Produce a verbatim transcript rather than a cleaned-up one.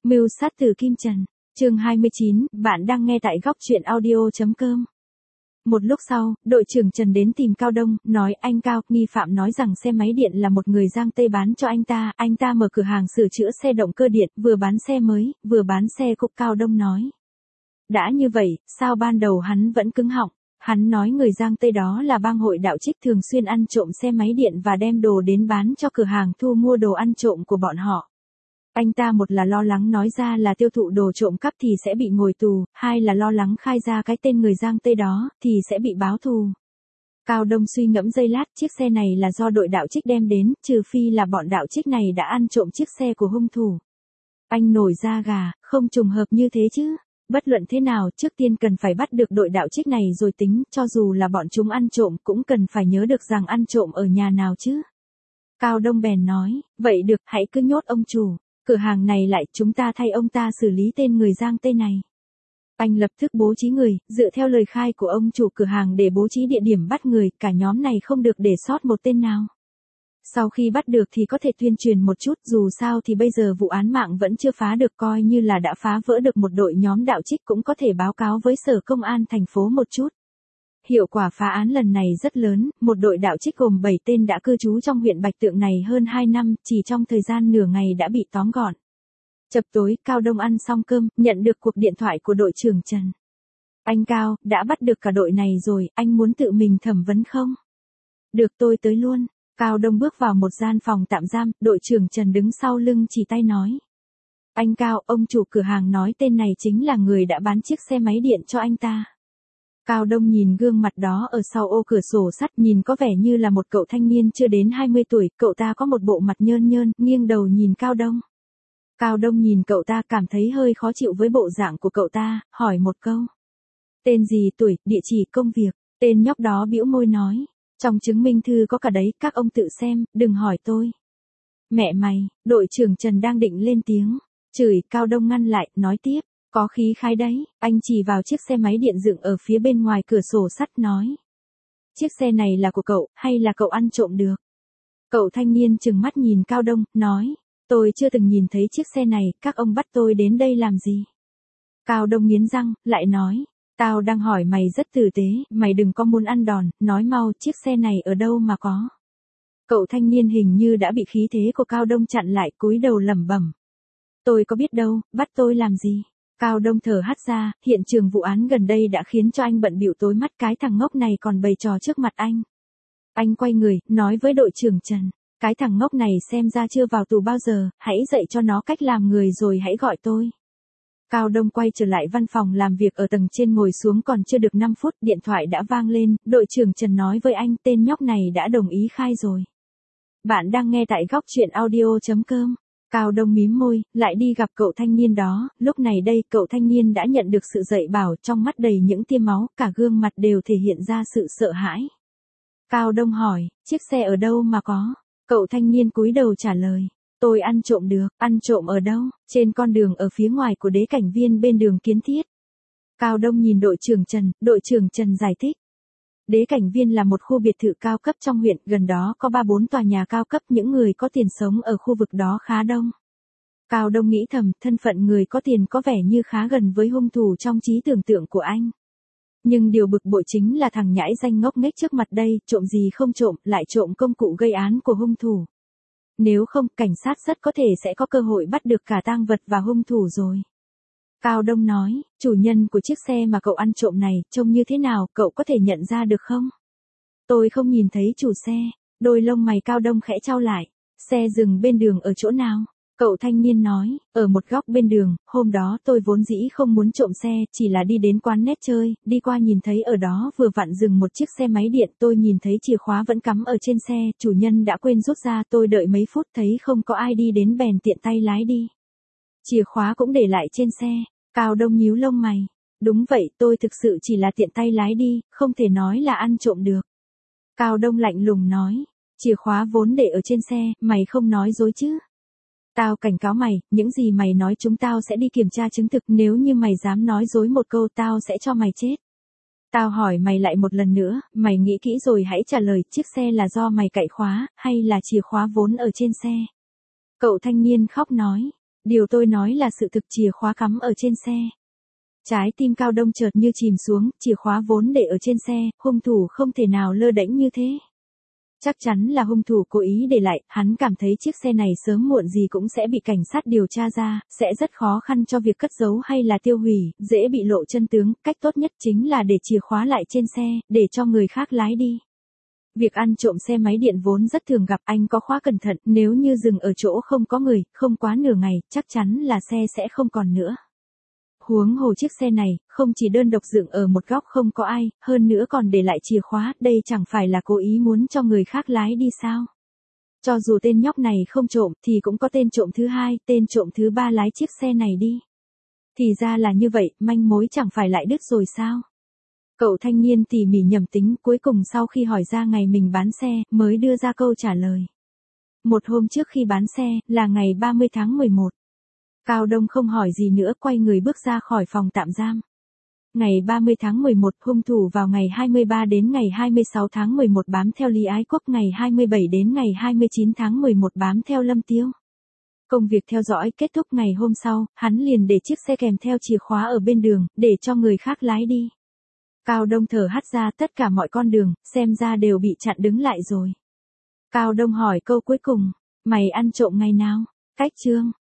Mưu sát từ Kim Trần. Chương hai mươi chín, bạn đang nghe tại góc truyện audio chấm com. Một lúc sau, đội trưởng Trần đến tìm Cao Đông, nói anh Cao, nghi phạm nói rằng xe máy điện là một người Giang Tây bán cho anh ta, anh ta mở cửa hàng sửa chữa xe động cơ điện, vừa bán xe mới, vừa bán xe cũ. Cao Đông nói. Đã như vậy, sao ban đầu hắn vẫn cứng họng? Hắn nói người Giang Tây đó là bang hội đạo trích thường xuyên ăn trộm xe máy điện và đem đồ đến bán cho cửa hàng thu mua đồ ăn trộm của bọn họ. Anh ta một là lo lắng nói ra là tiêu thụ đồ trộm cắp thì sẽ bị ngồi tù, hai là lo lắng khai ra cái tên người Giang Tây đó, thì sẽ bị báo thù. Cao Đông suy ngẫm giây lát, chiếc xe này là do đội đạo trích đem đến, trừ phi là bọn đạo trích này đã ăn trộm chiếc xe của hung thủ. Anh nổi da gà, không trùng hợp như thế chứ. Bất luận thế nào, trước tiên cần phải bắt được đội đạo trích này rồi tính, cho dù là bọn chúng ăn trộm cũng cần phải nhớ được rằng ăn trộm ở nhà nào chứ. Cao Đông bèn nói, vậy được, hãy cứ nhốt ông chủ. Cửa hàng này lại, chúng ta thay ông ta xử lý tên người Giang Tây này. Anh lập tức bố trí người, dựa theo lời khai của ông chủ cửa hàng để bố trí địa điểm bắt người, cả nhóm này không được để sót một tên nào. Sau khi bắt được thì có thể tuyên truyền một chút, dù sao thì bây giờ vụ án mạng vẫn chưa phá được, coi như là đã phá vỡ được một đội nhóm đạo trích cũng có thể báo cáo với sở công an thành phố một chút. Hiệu quả phá án lần này rất lớn, một đội đạo trích gồm bảy tên đã cư trú trong huyện Bạch Tượng này hơn hai năm, chỉ trong thời gian nửa ngày đã bị tóm gọn. Chập tối, Cao Đông ăn xong cơm, nhận được cuộc điện thoại của đội trưởng Trần. Anh Cao, đã bắt được cả đội này rồi, anh muốn tự mình thẩm vấn không? Được, tôi tới luôn. Cao Đông bước vào một gian phòng tạm giam, đội trưởng Trần đứng sau lưng chỉ tay nói. Anh Cao, ông chủ cửa hàng nói tên này chính là người đã bán chiếc xe máy điện cho anh ta. Cao Đông nhìn gương mặt đó ở sau ô cửa sổ sắt, nhìn có vẻ như là một cậu thanh niên chưa đến hai mươi tuổi, cậu ta có một bộ mặt nhơn nhơn, nghiêng đầu nhìn Cao Đông. Cao Đông nhìn cậu ta cảm thấy hơi khó chịu với bộ dạng của cậu ta, hỏi một câu. Tên gì, tuổi, địa chỉ, công việc, tên nhóc đó bĩu môi nói. Trong chứng minh thư có cả đấy, các ông tự xem, đừng hỏi tôi. Mẹ mày, đội trưởng Trần đang định lên tiếng, chửi, Cao Đông ngăn lại, nói tiếp, có khí khái đấy, anh chỉ vào chiếc xe máy điện dựng ở phía bên ngoài cửa sổ sắt nói. Chiếc xe này là của cậu, hay là cậu ăn trộm được? Cậu thanh niên trừng mắt nhìn Cao Đông, nói, tôi chưa từng nhìn thấy chiếc xe này, các ông bắt tôi đến đây làm gì? Cao Đông nghiến răng, lại nói. Tao đang hỏi mày rất tử tế, mày đừng có muốn ăn đòn, nói mau chiếc xe này ở đâu mà có. Cậu thanh niên hình như đã bị khí thế của Cao Đông chặn lại, cúi đầu lẩm bẩm. Tôi có biết đâu, bắt tôi làm gì. Cao Đông thở hắt ra, hiện trường vụ án gần đây đã khiến cho anh bận bịu tối mắt, cái thằng ngốc này còn bày trò trước mặt anh. Anh quay người, nói với đội trưởng Trần, cái thằng ngốc này xem ra chưa vào tù bao giờ, hãy dạy cho nó cách làm người rồi hãy gọi tôi. Cao Đông quay trở lại văn phòng làm việc ở tầng trên, ngồi xuống còn chưa được năm phút, điện thoại đã vang lên, đội trưởng Trần nói với anh, tên nhóc này đã đồng ý khai rồi. Bạn đang nghe tại góc truyện audio chấm com. Cao Đông mím môi, lại đi gặp cậu thanh niên đó, lúc này đây cậu thanh niên đã nhận được sự dạy bảo, trong mắt đầy những tia máu, cả gương mặt đều thể hiện ra sự sợ hãi. Cao Đông hỏi, chiếc xe ở đâu mà có? Cậu thanh niên cúi đầu trả lời. Tôi ăn trộm được, ăn trộm ở đâu? Trên con đường ở phía ngoài của Đế Cảnh Viên bên đường Kiến Thiết. Cao Đông nhìn đội trưởng Trần, đội trưởng Trần giải thích. Đế Cảnh Viên là một khu biệt thự cao cấp trong huyện, gần đó có ba bốn tòa nhà cao cấp, những người có tiền sống ở khu vực đó khá đông. Cao Đông nghĩ thầm, thân phận người có tiền có vẻ như khá gần với hung thủ trong trí tưởng tượng của anh. Nhưng điều bực bội chính là thằng nhãi danh ngốc nghếch trước mặt đây, trộm gì không trộm, lại trộm công cụ gây án của hung thủ. Nếu không, cảnh sát rất có thể sẽ có cơ hội bắt được cả tang vật và hung thủ rồi. Cao Đông nói, chủ nhân của chiếc xe mà cậu ăn trộm này, trông như thế nào, cậu có thể nhận ra được không? Tôi không nhìn thấy chủ xe, đôi lông mày Cao Đông khẽ chau lại. Xe dừng bên đường ở chỗ nào? Cậu thanh niên nói, ở một góc bên đường, hôm đó tôi vốn dĩ không muốn trộm xe, chỉ là đi đến quán net chơi, đi qua nhìn thấy ở đó vừa vặn dừng một chiếc xe máy điện, tôi nhìn thấy chìa khóa vẫn cắm ở trên xe, chủ nhân đã quên rút ra, tôi đợi mấy phút thấy không có ai đi đến bèn tiện tay lái đi. Chìa khóa cũng để lại trên xe. Cao Đông nhíu lông mày. Đúng vậy, tôi thực sự chỉ là tiện tay lái đi, không thể nói là ăn trộm được. Cao Đông lạnh lùng nói, chìa khóa vốn để ở trên xe, mày không nói dối chứ? Tao cảnh cáo mày, những gì mày nói chúng tao sẽ đi kiểm tra chứng thực, nếu như mày dám nói dối một câu tao sẽ cho mày chết. Tao hỏi mày lại một lần nữa, mày nghĩ kỹ rồi hãy trả lời, chiếc xe là do mày cậy khóa, hay là chìa khóa vốn ở trên xe? Cậu thanh niên khóc nói, Điều tôi nói là sự thực, chìa khóa cắm ở trên xe. Trái tim Cao Đông chợt như chìm xuống, chìa khóa vốn để ở trên xe, hung thủ không thể nào lơ đễnh như thế. Chắc chắn là hung thủ cố ý để lại, hắn cảm thấy chiếc xe này sớm muộn gì cũng sẽ bị cảnh sát điều tra ra, sẽ rất khó khăn cho việc cất giấu hay là tiêu hủy, dễ bị lộ chân tướng, cách tốt nhất chính là để chìa khóa lại trên xe, để cho người khác lái đi. Việc ăn trộm xe máy điện vốn rất thường gặp, anh có khóa cẩn thận, nếu như dừng ở chỗ không có người, không quá nửa ngày, chắc chắn là xe sẽ không còn nữa. Huống hồ chiếc xe này, không chỉ đơn độc dựng ở một góc không có ai, hơn nữa còn để lại chìa khóa, đây chẳng phải là cố ý muốn cho người khác lái đi sao? Cho dù tên nhóc này không trộm, thì cũng có tên trộm thứ hai, tên trộm thứ ba lái chiếc xe này đi. Thì ra là như vậy, manh mối chẳng phải lại đứt rồi sao? Cậu thanh niên tỉ mỉ nhẩm tính, cuối cùng sau khi hỏi ra ngày mình bán xe, mới đưa ra câu trả lời. Một hôm trước khi bán xe, là ngày ba mươi tháng mười một. Cao Đông không hỏi gì nữa, quay người bước ra khỏi phòng tạm giam. Ngày ba mươi tháng mười một, hung thủ vào ngày hai mươi ba đến ngày hai mươi sáu tháng mười một bám theo Lý Ái Quốc, ngày hai mươi bảy đến ngày hai mươi chín tháng mười một bám theo Lâm Tiêu. Công việc theo dõi kết thúc ngày hôm sau, hắn liền để chiếc xe kèm theo chìa khóa ở bên đường, để cho người khác lái đi. Cao Đông thở hắt ra, tất cả mọi con đường, xem ra đều bị chặn đứng lại rồi. Cao Đông hỏi câu cuối cùng, mày ăn trộm ngày nào? Cách chương